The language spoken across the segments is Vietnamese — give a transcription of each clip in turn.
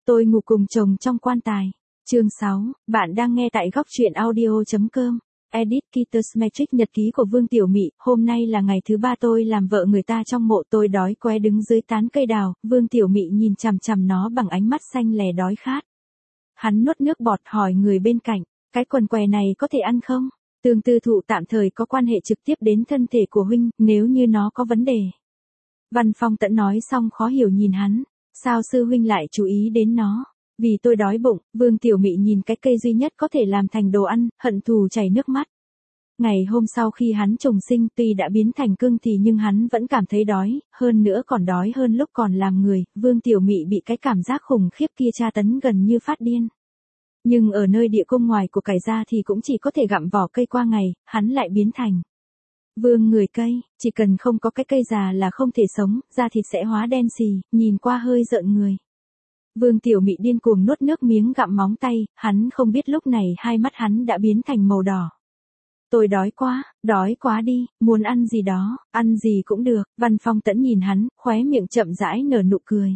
Tôi ngủ cùng chồng trong quan tài. Chương 6, bạn đang nghe tại góc truyện audio.com. Edit Kiters Matrix nhật ký của Vương Tiểu Mị. Hôm nay là ngày thứ 3 tôi làm vợ người ta trong mộ. Tôi đói qué đứng dưới tán cây đào. Vương Tiểu Mị nhìn chằm chằm nó bằng ánh mắt xanh lè đói khát. Hắn nuốt nước bọt hỏi người bên cạnh, cái quần què này có thể ăn không? Tương tư thụ tạm thời có quan hệ trực tiếp đến thân thể của huynh, nếu như nó có vấn đề. Văn Phong Tẫn nói xong khó hiểu nhìn hắn, sao sư huynh lại chú ý đến nó? Vì tôi đói bụng. Vương Tiểu Mị nhìn cái cây duy nhất có thể làm thành đồ ăn, hận thù chảy nước mắt. Ngày hôm sau khi hắn trùng sinh tuy đã biến thành cưng thì nhưng hắn vẫn cảm thấy đói, hơn nữa còn đói hơn lúc còn làm người. Vương Tiểu Mị bị cái cảm giác khủng khiếp kia tra tấn gần như phát điên. Nhưng ở nơi địa cung ngoài của cải ra thì cũng chỉ có thể gặm vỏ cây qua ngày, hắn lại biến thành vương người cây, chỉ cần không có cái cây già là không thể sống, da thịt sẽ hóa đen xì, nhìn qua hơi rợn người. Vương Tiểu Mị điên cuồng nuốt nước miếng gặm móng tay, hắn không biết lúc này hai mắt hắn đã biến thành màu đỏ. Tôi đói quá đi, muốn ăn gì đó, ăn gì cũng được. Văn Phong Tẫn nhìn hắn, khóe miệng chậm rãi nở nụ cười.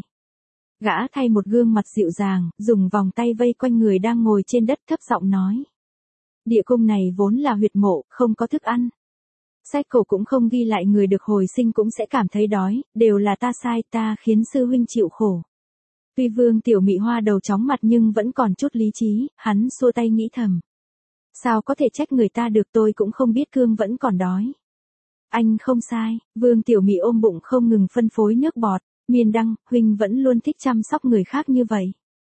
Gã thay một gương mặt dịu dàng, dùng vòng tay vây quanh người đang ngồi trên đất thấp giọng nói. Địa cung này vốn là huyệt mộ, không có thức ăn. Sách cổ cũng không ghi lại người được hồi sinh cũng sẽ cảm thấy đói, đều là ta sai, ta khiến sư huynh chịu khổ. Tuy Vương Tiểu Mị hoa đầu chóng mặt nhưng vẫn còn chút lý trí, hắn xua tay nghĩ thầm. Sao có thể trách người ta được, tôi cũng không biết cương vẫn còn đói. Anh không sai. Vương Tiểu Mị ôm bụng không ngừng phân phối nước bọt. Miên Đăng, huynh vẫn luôn thích chăm sóc người khác như vậy.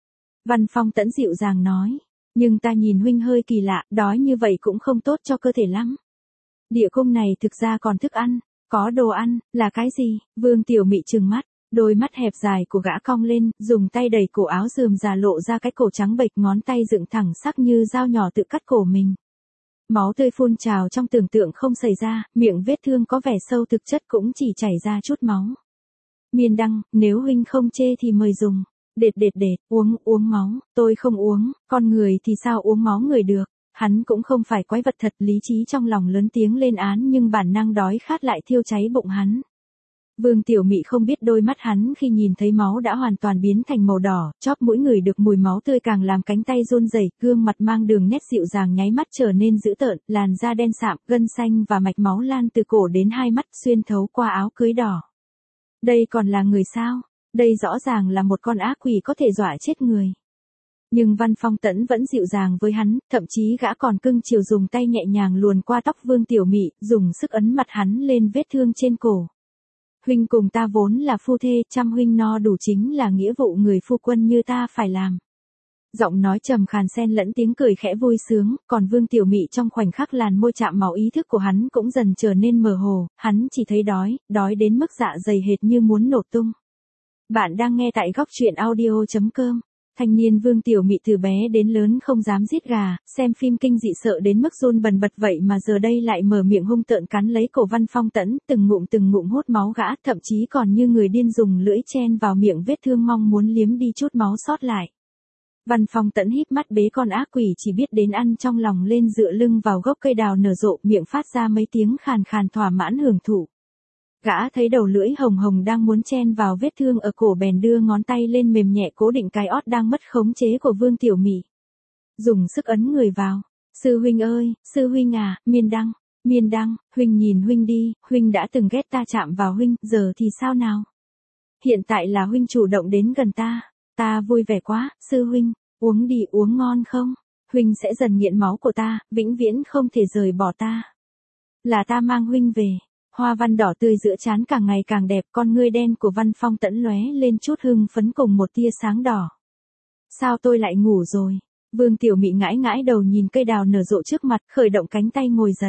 Văn Phong Tẫn dịu dàng nói. Nhưng ta nhìn huynh hơi kỳ lạ, đói như vậy cũng không tốt cho cơ thể lắm. Địa cung này thực ra còn thức ăn. Có đồ ăn, là cái gì? Vương Tiểu Mị trừng mắt. Đôi mắt hẹp dài của gã cong lên, dùng tay đẩy cổ áo rườm rà lộ ra cái cổ trắng bệch, ngón tay dựng thẳng sắc như dao nhỏ tự cắt cổ mình. Máu tươi phun trào trong tưởng tượng không xảy ra, miệng vết thương có vẻ sâu thực chất cũng chỉ chảy ra chút máu. Miên Đăng, nếu huynh không chê thì mời dùng. Đệt, uống máu, tôi không uống, con người thì sao uống máu người được. Hắn cũng không phải quái vật thật, lý trí trong lòng lớn tiếng lên án nhưng bản năng đói khát lại thiêu cháy bụng hắn. Vương Tiểu Mị không biết đôi mắt hắn khi nhìn thấy máu đã hoàn toàn biến thành màu đỏ, chóp mũi người được mùi máu tươi càng làm cánh tay run rẩy, gương mặt mang đường nét dịu dàng nháy mắt trở nên dữ tợn, làn da đen sạm, gân xanh và mạch máu lan từ cổ đến hai mắt xuyên thấu qua áo cưới đỏ. Đây còn là người sao? Đây rõ ràng là một con ác quỷ có thể dọa chết người. Nhưng Văn Phong Tẫn vẫn dịu dàng với hắn, thậm chí gã còn cưng chiều dùng tay nhẹ nhàng luồn qua tóc Vương Tiểu Mị, dùng sức ấn mặt hắn lên vết thương trên cổ. Huynh cùng ta vốn là phu thê, chăm huynh no đủ chính là nghĩa vụ người phu quân như ta phải làm. Giọng nói trầm khàn xen lẫn tiếng cười khẽ vui sướng, còn Vương Tiểu Mị trong khoảnh khắc làn môi chạm máu ý thức của hắn cũng dần trở nên mờ hồ, hắn chỉ thấy đói đến mức dạ dày hệt như muốn nổ tung. Bạn đang nghe tại góc truyện audio.com. Thanh niên Vương Tiểu Mị từ bé đến lớn không dám giết gà, xem phim kinh dị sợ đến mức run bần bật vậy mà giờ đây lại mở miệng hung tợn cắn lấy cổ Văn Phong Tẫn, từng ngụm hút máu gã, thậm chí còn như người điên dùng lưỡi chen vào miệng vết thương mong muốn liếm đi chút máu sót lại. Văn Phong Tẫn híp mắt bế con ác quỷ chỉ biết đến ăn trong lòng lên dựa lưng vào gốc cây đào nở rộ, miệng phát ra mấy tiếng khàn khàn thỏa mãn hưởng thụ. Gã thấy đầu lưỡi hồng hồng đang muốn chen vào vết thương ở cổ bèn đưa ngón tay lên mềm nhẹ cố định cái ót đang mất khống chế của Vương Tiểu Mị. Dùng sức ấn người vào. Sư huynh ơi, sư huynh à, Miên Đăng, huynh nhìn huynh đi, huynh đã từng ghét ta chạm vào huynh, giờ thì sao nào? Hiện tại là huynh chủ động đến gần ta vui vẻ quá, sư huynh, uống đi, uống ngon không? Huynh sẽ dần nghiện máu của ta, vĩnh viễn không thể rời bỏ ta. Là ta mang huynh về. Hoa văn đỏ tươi giữa trán càng ngày càng đẹp, con ngươi đen của Văn Phong Tẫn lóe lên chút hưng phấn cùng một tia sáng đỏ. Sao tôi lại ngủ rồi? Vương Tiểu Mị ngãi đầu nhìn cây đào nở rộ trước mặt, khởi động cánh tay ngồi dậy.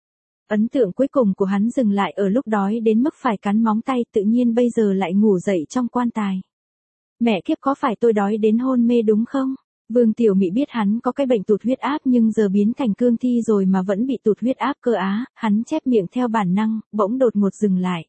Ấn tượng cuối cùng của hắn dừng lại ở lúc đói đến mức phải cắn móng tay, tự nhiên bây giờ lại ngủ dậy trong quan tài. Mẹ kiếp, có phải tôi đói đến hôn mê đúng không? Vương Tiểu Mị biết hắn có cái bệnh tụt huyết áp nhưng giờ biến thành cương thi rồi mà vẫn bị tụt huyết áp cơ á, hắn chép miệng theo bản năng, bỗng đột ngột dừng lại.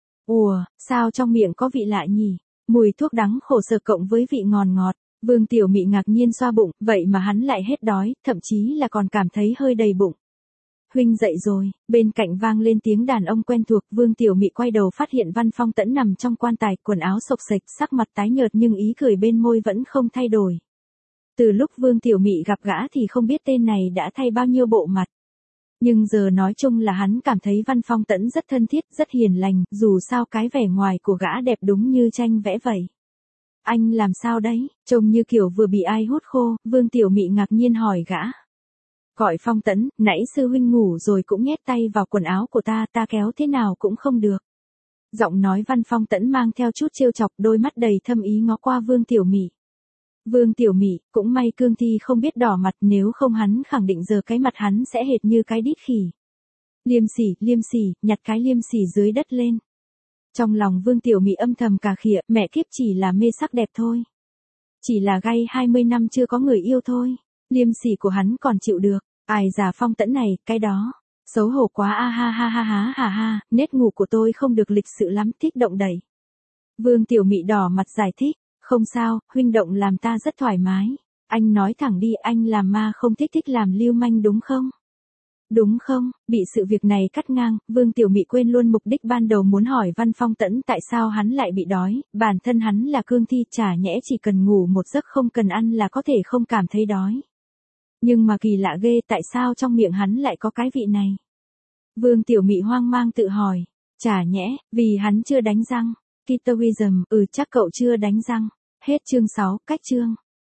Ủa, sao trong miệng có vị lạ nhỉ? Mùi thuốc đắng khổ sở cộng với vị ngọt. Vương Tiểu Mị ngạc nhiên xoa bụng, vậy mà hắn lại hết đói, thậm chí là còn cảm thấy hơi đầy bụng. huynh dậy rồi, bên cạnh vang lên tiếng đàn ông quen thuộc, Vương Tiểu Mị quay đầu phát hiện Văn Phong Tẫn nằm trong quan tài, quần áo xộc xệch, sắc mặt tái nhợt nhưng ý cười bên môi vẫn không thay đổi. Từ lúc Vương Tiểu Mị gặp gã thì không biết tên này đã thay bao nhiêu bộ mặt. Nhưng giờ nói chung là hắn cảm thấy Văn Phong Tẫn rất thân thiết, rất hiền lành, dù sao cái vẻ ngoài của gã đẹp đúng như tranh vẽ vậy. Anh làm sao đấy, trông như kiểu vừa bị ai hút khô, Vương Tiểu Mị ngạc nhiên hỏi gã. Gọi Phong Tẫn, nãy sư huynh ngủ rồi cũng nhét tay vào quần áo của ta kéo thế nào cũng không được. Giọng nói Văn Phong Tẫn mang theo chút trêu chọc, đôi mắt đầy thâm ý ngó qua Vương Tiểu Mị. Vương Tiểu Mị, cũng may Cương Thi không biết đỏ mặt, nếu không hắn khẳng định giờ cái mặt hắn sẽ hệt như cái đít khỉ. Liêm sỉ, nhặt cái liêm sỉ dưới đất lên. Trong lòng Vương Tiểu Mị âm thầm cà khịa, mẹ kiếp chỉ là mê sắc đẹp thôi. Chỉ là gay 20 năm chưa có người yêu thôi. Liêm sỉ của hắn còn chịu được, ai già Phong Tẫn này, cái đó. Xấu hổ quá a ha ha ha ha ha ha, nết ngủ của tôi không được lịch sự lắm, thích động đẩy. Vương Tiểu Mị đỏ mặt giải thích, không sao, huynh động làm ta rất thoải mái. Anh nói thẳng đi, anh làm ma không thích làm lưu manh đúng không? Đúng không? Bị sự việc này cắt ngang, Vương Tiểu Mị quên luôn mục đích ban đầu muốn hỏi Văn Phong Tẫn tại sao hắn lại bị đói, bản thân hắn là cương thi, chả nhẽ chỉ cần ngủ một giấc không cần ăn là có thể không cảm thấy đói. Nhưng mà kỳ lạ ghê, tại sao trong miệng hắn lại có cái vị này? Vương Tiểu Mị hoang mang tự hỏi, chả nhẽ, vì hắn chưa đánh răng. Kitowism, chắc cậu chưa đánh răng. Hết chương 6, cách chương.